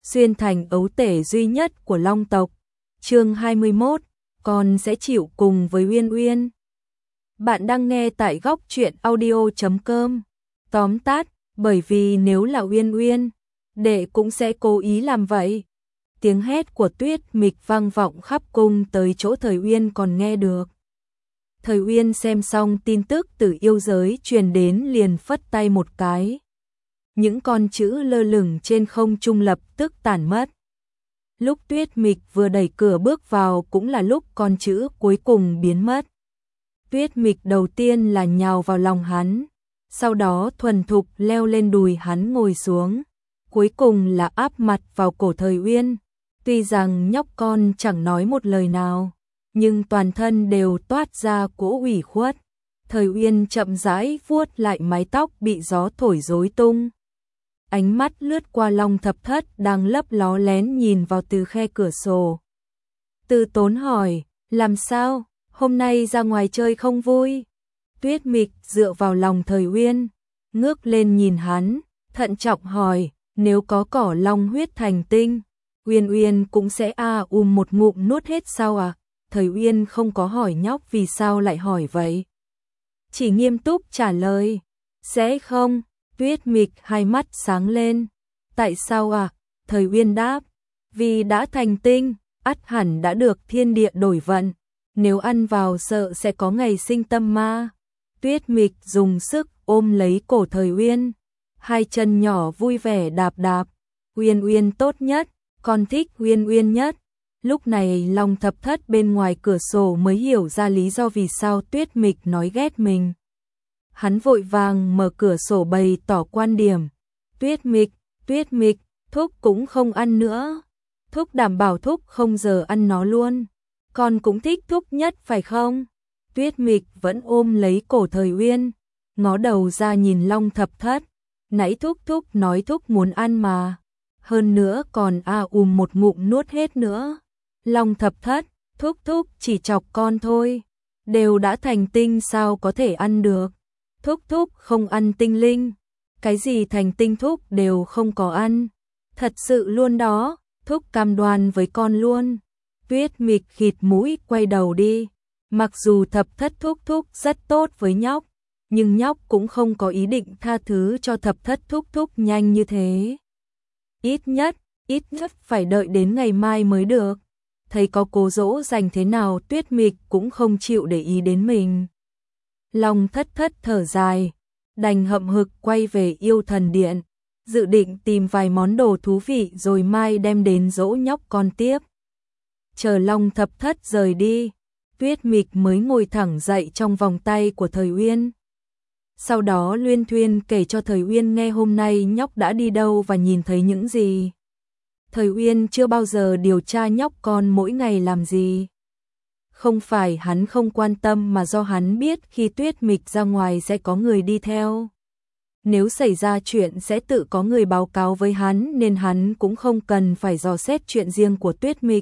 xuyên thành ấu tể duy nhất của Long tộc. Chương 21, con sẽ chịu cùng với Uyên Uyên. Bạn đang nghe tại góc truyện audio.com. Tóm tắt, bởi vì nếu là Uyên Uyên, đệ cũng sẽ cố ý làm vậy. Tiếng hét của Tuyết Mịch vang vọng khắp cung tới chỗ Thời Uyên còn nghe được. Thời Uyên xem xong tin tức từ yêu giới truyền đến liền phất tay một cái. Những con chữ lơ lửng trên không trung lập tức tản mất. Lúc Tuyết Mịch vừa đẩy cửa bước vào cũng là lúc con chữ cuối cùng biến mất. Tuyết Mịch đầu tiên là nhào vào lòng hắn, sau đó thuần thục leo lên đùi hắn ngồi xuống, cuối cùng là áp mặt vào cổ Thời Uyên. Tuy rằng nhóc con chẳng nói một lời nào, nhưng toàn thân đều toát ra cỗ ủy khuất. Thời Uyên chậm rãi vuốt lại mái tóc bị gió thổi rối tung. Ánh mắt lướt qua Long Thập Thất đang lấp ló lén nhìn vào từ khe cửa sổ. Từ Tốn hỏi, làm sao, hôm nay ra ngoài chơi không vui? Tuyết Mịch dựa vào lòng Thời Uyên, ngước lên nhìn hắn, thận trọng hỏi, nếu có cỏ long huyết thành tinh, Uyên Uyên cũng sẽ một ngụm nuốt hết sao à? Thời Uyên không có hỏi nhóc vì sao lại hỏi vậy. Chỉ nghiêm túc trả lời, sẽ không. Tuyết Mịch hai mắt sáng lên. Tại sao à? Thời Uyên đáp, vì đã thành tinh, ắt hẳn đã được thiên địa đổi vận. Nếu ăn vào sợ sẽ có ngày sinh tâm ma. Tuyết Mịch dùng sức ôm lấy cổ Thời Uyên, hai chân nhỏ vui vẻ đạp đạp. Uyên Uyên tốt nhất, con thích Uyên Uyên nhất. Lúc này Long Thập Thất bên ngoài cửa sổ mới hiểu ra lý do vì sao Tuyết Mịch nói ghét mình. Hắn vội vàng mở cửa sổ bày tỏ quan điểm. Tuyết Mịch, Thúc cũng không ăn nữa. Thúc đảm bảo Thúc không giờ ăn nó luôn. Con cũng thích Thúc nhất phải không? Tuyết Mịch vẫn ôm lấy cổ Thời Uyên, ngó đầu ra nhìn Long Thập Thất. Nãy Thúc nói Thúc muốn ăn mà. Hơn nữa còn một ngụm nuốt hết nữa. Long Thập Thất, Thúc chỉ chọc con thôi. Đều đã thành tinh sao có thể ăn được. Thúc không ăn tinh linh. Cái gì thành tinh Thúc đều không có ăn. Thật sự luôn đó, Thúc cam đoan với con luôn. Tuyết Mịch khịt mũi quay đầu đi. Mặc dù Thập Thất Thúc rất tốt với nhóc, nhưng nhóc cũng không có ý định tha thứ cho Thập Thất Thúc nhanh như thế. Ít nhất phải đợi đến ngày mai mới được. Thấy có cố dỗ dành thế nào Tuyết Mịch cũng không chịu để ý đến mình. Long Thất Thất thở dài, đành hậm hực quay về Yêu Thần Điện, dự định tìm vài món đồ thú vị rồi mai đem đến dỗ nhóc con tiếp. Chờ Long Thập Thất rời đi, Tuyết Mịch mới ngồi thẳng dậy trong vòng tay của Thời Uyên. Sau đó luyên thuyên kể cho Thời Uyên nghe hôm nay nhóc đã đi đâu và nhìn thấy những gì. Thời Uyên chưa bao giờ điều tra nhóc con mỗi ngày làm gì. Không phải hắn không quan tâm mà do hắn biết khi Tuyết Mịch ra ngoài sẽ có người đi theo. Nếu xảy ra chuyện sẽ tự có người báo cáo với hắn nên hắn cũng không cần phải dò xét chuyện riêng của Tuyết Mịch.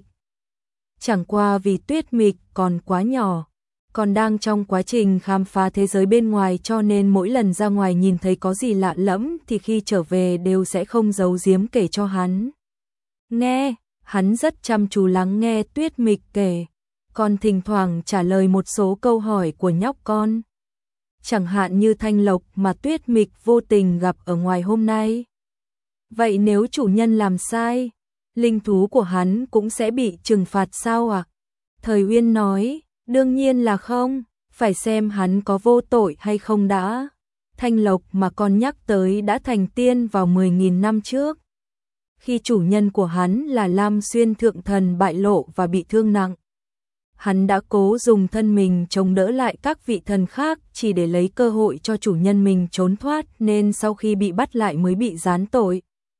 Chẳng qua vì Tuyết Mịch còn quá nhỏ, còn đang trong quá trình khám phá thế giới bên ngoài cho nên mỗi lần ra ngoài nhìn thấy có gì lạ lẫm thì khi trở về đều sẽ không giấu giếm kể cho hắn. Nghe, hắn rất chăm chú lắng nghe Tuyết Mịch kể, còn thỉnh thoảng trả lời một số câu hỏi của nhóc con. Chẳng hạn như thanh lộc mà Tuyết Mịch vô tình gặp ở ngoài hôm nay. Vậy nếu chủ nhân làm sai, linh thú của hắn cũng sẽ bị trừng phạt sao ạ? Thời Uyên nói, đương nhiên là không, phải xem hắn có vô tội hay không đã. Thanh lộc mà con nhắc tới đã thành tiên vào 10.000 năm trước. Khi chủ nhân của hắn là Lam Xuyên Thượng Thần bại lộ và bị thương nặng. Hắn đã cố dùng thân mình chống đỡ lại các vị thần khác chỉ để lấy cơ hội cho chủ nhân mình trốn thoát nên sau khi bị bắt lại mới bị gián tội.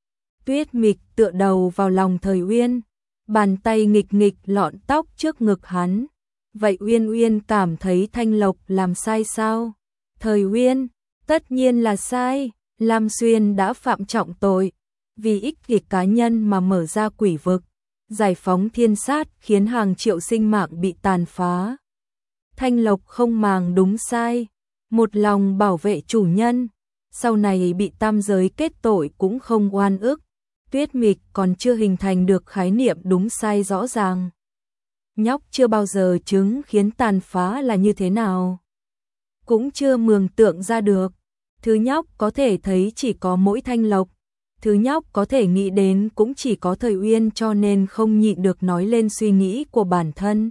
Tuyết Mịch tựa đầu vào lòng Thời Uyên, bàn tay nghịch lọn tóc trước ngực hắn. Vậy Uyên Uyên cảm thấy Thanh Lộc làm sai sao? Thời Uyên, tất nhiên là sai, Lam Xuyên đã phạm trọng tội. Vì ích kỷ cá nhân mà mở ra quỷ vực, giải phóng thiên sát khiến hàng triệu sinh mạng bị tàn phá. Thanh Lộc không màng đúng sai, một lòng bảo vệ chủ nhân, sau này bị tam giới kết tội cũng không oan ức. Tuyết Mịch còn chưa hình thành được khái niệm đúng sai rõ ràng. Nhóc chưa bao giờ chứng khiến tàn phá là như thế nào. Cũng chưa mường tượng ra được. Thứ nhóc có thể thấy chỉ có mỗi Thanh Lộc. Thứ nhóc có thể nghĩ đến cũng chỉ có Thời Uyên, cho nên không nhịn được nói lên suy nghĩ của bản thân.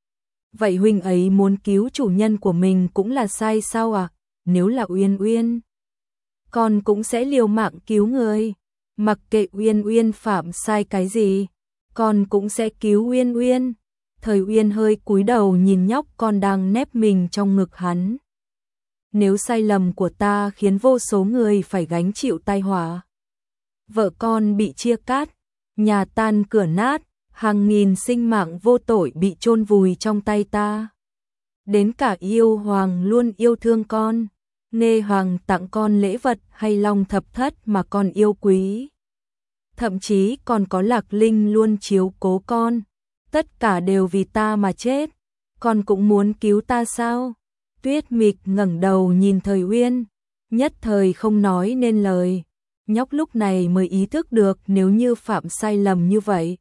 Vậy huynh ấy muốn cứu chủ nhân của mình cũng là sai sao à? Nếu là Uyên Uyên, con cũng sẽ liều mạng cứu người. Mặc kệ Uyên Uyên phạm sai cái gì, con cũng sẽ cứu Uyên Uyên. Thời Uyên hơi cúi đầu nhìn nhóc con đang nép mình trong ngực hắn. Nếu sai lầm của ta khiến vô số người phải gánh chịu tai họa, vợ con bị chia cắt, nhà tan cửa nát, hàng nghìn sinh mạng vô tội bị chôn vùi trong tay ta. Đến cả yêu hoàng luôn yêu thương con, Nghê hoàng tặng con lễ vật hay Long Thập Thất mà con yêu quý. Thậm chí còn có Lạc Linh luôn chiếu cố con. Tất cả đều vì ta mà chết. Con cũng muốn cứu ta sao? Tuyết Mịch ngẩng đầu nhìn Thời Uyên, nhất thời không nói nên lời. Nhóc lúc này mới ý thức được nếu như phạm sai lầm như vậy,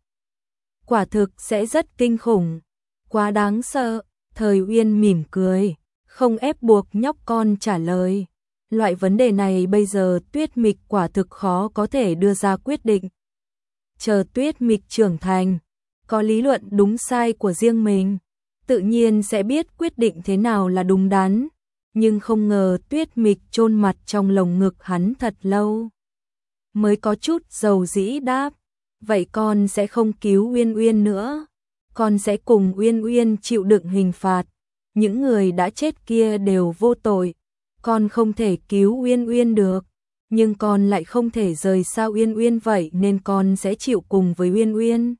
quả thực sẽ rất kinh khủng, quá đáng sợ. Thời Uyên mỉm cười, không ép buộc nhóc con trả lời. Loại vấn đề này bây giờ Tuyết Mịch quả thực khó có thể đưa ra quyết định. Chờ Tuyết Mịch trưởng thành, có lý luận đúng sai của riêng mình, tự nhiên sẽ biết quyết định thế nào là đúng đắn. Nhưng không ngờ Tuyết Mịch chôn mặt trong lồng ngực hắn thật lâu, mới có chút dầu dĩ đáp, vậy con sẽ không cứu Uyên Uyên nữa, con sẽ cùng Uyên Uyên chịu đựng hình phạt. Những người đã chết kia đều vô tội, con không thể cứu Uyên Uyên được, nhưng con lại không thể rời xa Uyên Uyên, vậy nên con sẽ chịu cùng với Uyên Uyên.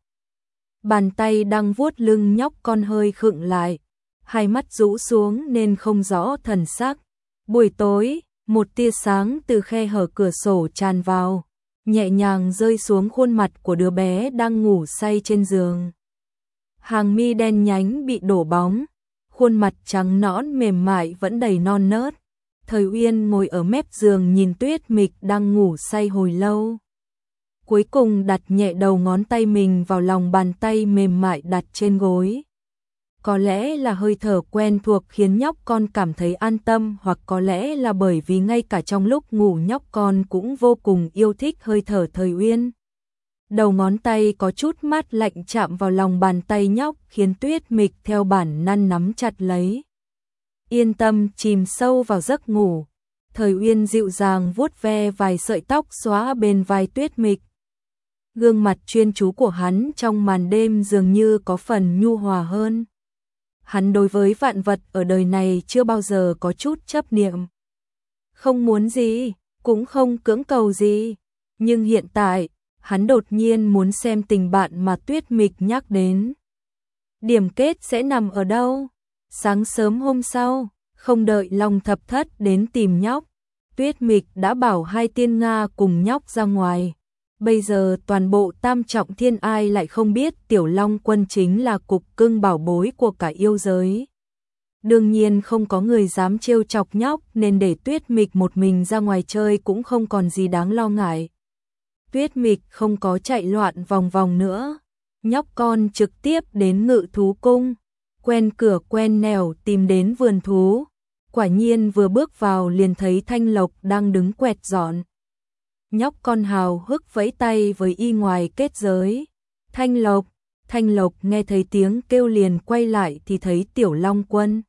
Bàn tay đang vuốt lưng nhóc con hơi khựng lại, hai mắt rũ xuống nên không rõ thần sắc. Buổi tối, một tia sáng từ khe hở cửa sổ tràn vào, nhẹ nhàng rơi xuống khuôn mặt của đứa bé đang ngủ say trên giường. Hàng mi đen nhánh bị đổ bóng, khuôn mặt trắng nõn mềm mại vẫn đầy non nớt. Thời Uyên ngồi ở mép giường nhìn Tuyết Mịch đang ngủ say hồi lâu. Cuối cùng đặt nhẹ đầu ngón tay mình vào lòng bàn tay mềm mại đặt trên gối. Có lẽ là hơi thở quen thuộc khiến nhóc con cảm thấy an tâm, hoặc có lẽ là bởi vì ngay cả trong lúc ngủ nhóc con cũng vô cùng yêu thích hơi thở Thời Uyên. Đầu ngón tay có chút mát lạnh chạm vào lòng bàn tay nhóc khiến Tuyết Mịch theo bản năng nắm chặt lấy. Yên tâm chìm sâu vào giấc ngủ. Thời Uyên dịu dàng vuốt ve vài sợi tóc xóa bên vai Tuyết Mịch. Gương mặt chuyên chú của hắn trong màn đêm dường như có phần nhu hòa hơn. Hắn đối với vạn vật ở đời này chưa bao giờ có chút chấp niệm. Không muốn gì, cũng không cưỡng cầu gì. Nhưng hiện tại, hắn đột nhiên muốn xem tình bạn mà Tuyết Mịch nhắc đến. Điểm kết sẽ nằm ở đâu? Sáng sớm hôm sau, không đợi Long Thập Thất đến tìm nhóc, Tuyết Mịch đã bảo hai tiên Nga cùng nhóc ra ngoài. Bây giờ toàn bộ Tam Trọng Thiên ai lại không biết Tiểu Long Quân chính là cục cưng bảo bối của cả yêu giới. Đương nhiên không có người dám trêu chọc nhóc, nên để Tuyết Mịch một mình ra ngoài chơi cũng không còn gì đáng lo ngại. Tuyết Mịch không có chạy loạn vòng vòng nữa, nhóc con trực tiếp đến Ngự Thú Cung, quen cửa quen nẻo tìm đến vườn thú. Quả nhiên vừa bước vào liền thấy Thanh Lộc đang đứng quẹt dọn. Nhóc con hào hức vẫy tay với y ngoài kết giới. Thanh Lộc nghe thấy tiếng kêu liền quay lại thì thấy Tiểu Long Quân.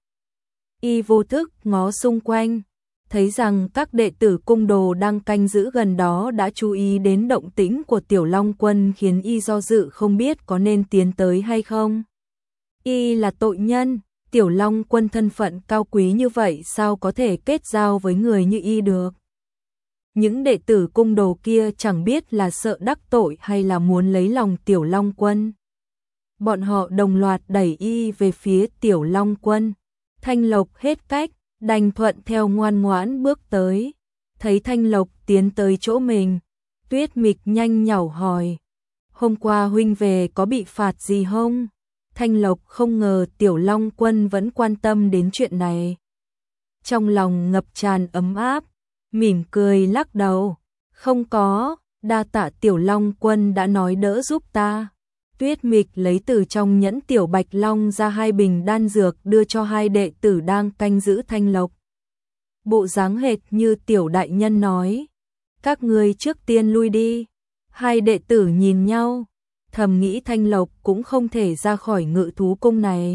Y vô thức ngó xung quanh, thấy rằng các đệ tử cung đồ đang canh giữ gần đó đã chú ý đến động tĩnh của Tiểu Long Quân, khiến y do dự không biết có nên tiến tới hay không. Y là tội nhân, Tiểu Long Quân thân phận cao quý như vậy sao có thể kết giao với người như y được. Những đệ tử cung đồ kia chẳng biết là sợ đắc tội hay là muốn lấy lòng Tiểu Long Quân. Bọn họ đồng loạt đẩy y về phía Tiểu Long Quân. Thanh Lộc hết cách, đành thuận theo ngoan ngoãn bước tới. Thấy Thanh Lộc tiến tới chỗ mình, Tuyết Mịch nhanh nhảu hỏi: "Hôm qua huynh về có bị phạt gì không?" Thanh Lộc không ngờ Tiểu Long Quân vẫn quan tâm đến chuyện này. Trong lòng ngập tràn ấm áp, mỉm cười lắc đầu: "Không có, Đa tạ Tiểu Long Quân đã nói đỡ giúp ta. Tuyết Mịch lấy từ trong nhẫn Tiểu Bạch Long ra 2 bình đan dược đưa cho 2 đệ tử đang canh giữ Thanh Lộc. Bộ dáng hệt như Tiểu đại nhân nói. Các ngươi trước tiên lui đi. 2 đệ tử nhìn nhau, thầm nghĩ Thanh Lộc cũng không thể ra khỏi Ngự thú cung này.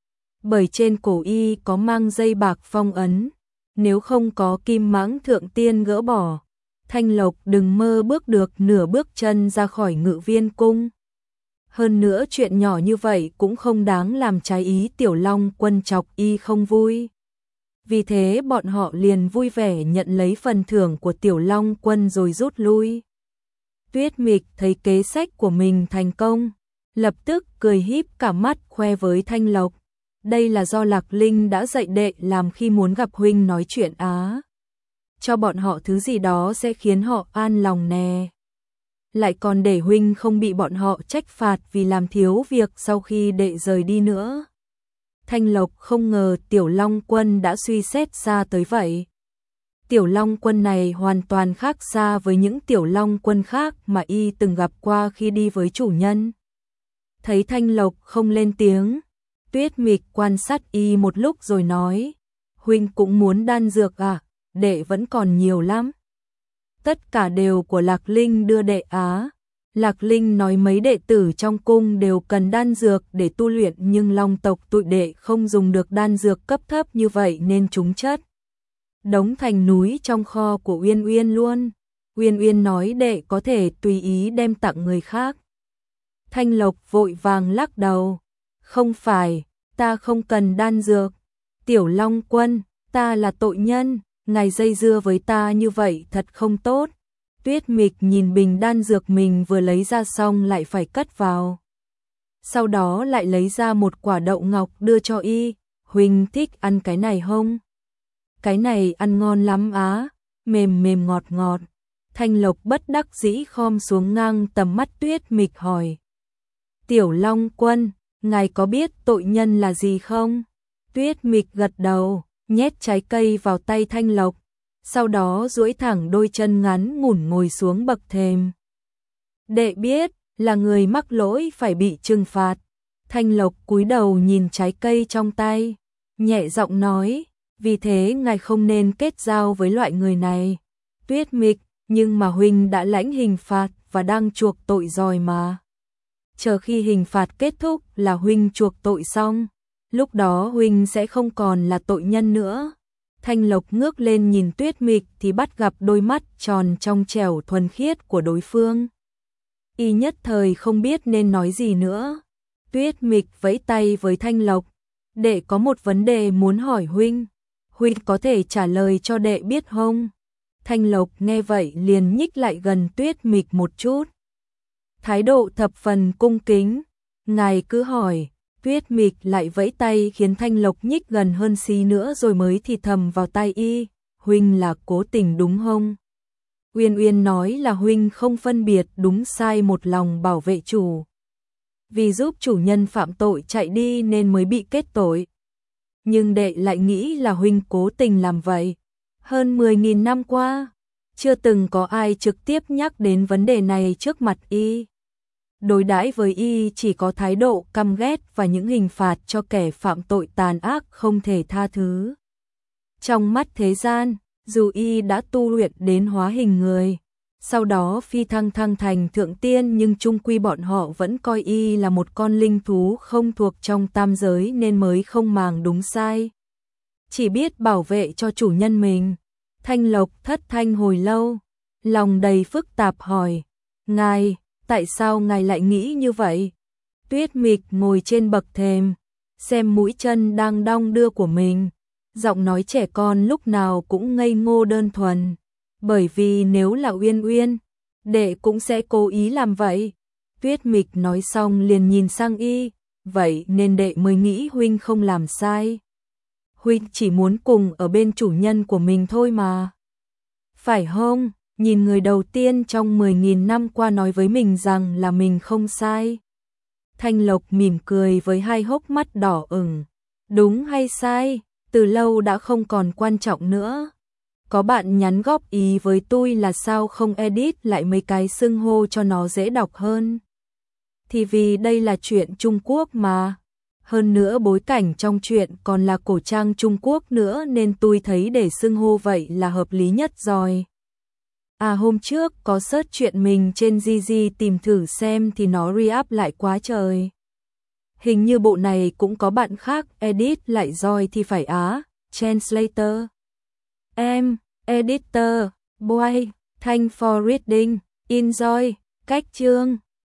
Bởi trên cổ y có mang dây bạc phong ấn, nếu không có Kim Mãng Thượng Tiên gỡ bỏ, Thanh Lộc đừng mơ bước được nửa bước chân ra khỏi Ngự Viên cung. Hơn nữa chuyện nhỏ như vậy cũng không đáng làm trái ý Tiểu Long Quân chọc y không vui. Vì thế bọn họ liền vui vẻ nhận lấy phần thưởng của Tiểu Long Quân rồi rút lui. Tuyết Mịch thấy kế sách của mình thành công, lập tức cười híp cả mắt khoe với Thanh Lộc. Đây là do Lạc Linh đã dạy đệ làm khi muốn gặp huynh nói chuyện á. Cho bọn họ thứ gì đó sẽ khiến họ an lòng nè. Lại còn để huynh không bị bọn họ trách phạt vì làm thiếu việc sau khi đệ rời đi nữa. Thanh Lộc không ngờ Tiểu Long Quân đã suy xét xa tới vậy. Tiểu Long Quân này hoàn toàn khác xa với những Tiểu Long Quân khác mà y từng gặp qua khi đi với chủ nhân. Thấy Thanh Lộc không lên tiếng, Tuyết Mịch quan sát y một lúc rồi nói, huynh cũng muốn đan dược à, đệ vẫn còn nhiều lắm. Tất cả đều của Lạc Linh đưa đệ á. Lạc Linh nói mấy đệ tử trong cung đều cần đan dược để tu luyện nhưng Long tộc tụi đệ không dùng được đan dược cấp thấp như vậy nên chúng chất đống thành núi trong kho của Uyên Uyên luôn. Uyên Uyên nói đệ có thể tùy ý đem tặng người khác. Thanh Lộc vội vàng lắc đầu. Không phải, ta không cần đan dược. Tiểu Long Quân, ta là tội nhân, ngài dây dưa với ta như vậy thật không tốt. Tuyết Mịch nhìn bình đan dược mình vừa lấy ra xong lại phải cất vào. Sau đó lại lấy ra một quả đậu ngọc đưa cho y. Huynh thích ăn cái này không? Cái này ăn ngon lắm á, mềm mềm ngọt ngọt. Thanh Lộc bất đắc dĩ khom xuống ngang tầm mắt Tuyết Mịch hỏi. Tiểu Long Quân, ngài có biết tội nhân là gì không? Tuyết Mịch gật đầu, nhét trái cây vào tay Thanh Lộc. Sau đó duỗi thẳng đôi chân ngắn ngủn ngồi xuống bậc thềm. Đệ biết, là người mắc lỗi phải bị trừng phạt. Thanh Lộc cúi đầu nhìn trái cây trong tay, nhẹ giọng nói, vì thế ngài không nên kết giao với loại người này. Tuyết Mịch, nhưng mà huynh đã lãnh hình phạt và đang chuộc tội rồi mà. Chờ khi hình phạt kết thúc là huynh chuộc tội xong, lúc đó huynh sẽ không còn là tội nhân nữa. Thanh Lộc ngước lên nhìn Tuyết Mịch thì bắt gặp đôi mắt tròn trong trẻo thuần khiết của đối phương. Y nhất thời không biết nên nói gì nữa. Tuyết Mịch vẫy tay với Thanh Lộc. Đệ có một vấn đề muốn hỏi huynh. Huynh có thể trả lời cho đệ biết không? Thanh Lộc nghe vậy liền nhích lại gần Tuyết Mịch một chút. Thái độ thập phần cung kính. Ngài cứ hỏi. Tuyết Mịch lại vẫy tay khiến Thanh Lộc nhích gần hơn xí nữa rồi mới thì thầm vào tai y. Huynh là cố tình đúng không? Uyên Uyên nói là huynh không phân biệt đúng sai một lòng bảo vệ chủ. Vì giúp chủ nhân phạm tội chạy đi nên mới bị kết tội. Nhưng đệ lại nghĩ là huynh cố tình làm vậy. Hơn 10.000 năm qua, chưa từng có ai trực tiếp nhắc đến vấn đề này trước mặt y. Đối đãi với y chỉ có thái độ căm ghét và những hình phạt cho kẻ phạm tội tàn ác không thể tha thứ. Trong mắt thế gian, dù y đã tu luyện đến hóa hình người, sau đó phi thăng thành thượng tiên nhưng chung quy bọn họ vẫn coi y là một con linh thú không thuộc trong tam giới nên mới không màng đúng sai. Chỉ biết bảo vệ cho chủ nhân mình. Thanh Lộc thất thanh hồi lâu, lòng đầy phức tạp hỏi, ngài, tại sao ngài lại nghĩ như vậy? Tuyết Mịch ngồi trên bậc thềm, xem mũi chân đang đong đưa của mình, giọng nói trẻ con lúc nào cũng ngây ngô đơn thuần. Bởi vì nếu là Uyên Uyên, đệ cũng sẽ cố ý làm vậy. Tuyết Mịch nói xong liền nhìn sang y, vậy nên đệ mới nghĩ huynh không làm sai. Huynh chỉ muốn cùng ở bên chủ nhân của mình thôi mà. Phải không? Nhìn người đầu tiên trong 10.000 năm qua nói với mình rằng là mình không sai. Thanh Lộc mỉm cười với hai hốc mắt đỏ ửng. Đúng hay sai, từ lâu đã không còn quan trọng nữa. Có bạn nhắn góp ý với tôi là sao không edit lại mấy cái xưng hô cho nó dễ đọc hơn. Thì vì đây là chuyện Trung Quốc mà. Hơn nữa bối cảnh trong chuyện còn là cổ trang Trung Quốc nữa nên tôi thấy để xưng hô vậy là hợp lý nhất rồi. À hôm trước có search chuyện mình trên GG tìm thử xem thì nó re-up lại quá trời. Hình như bộ này cũng có bạn khác edit lại rồi thì phải á. Translator. Em, editor, boy, thank for reading, enjoy, cách chương.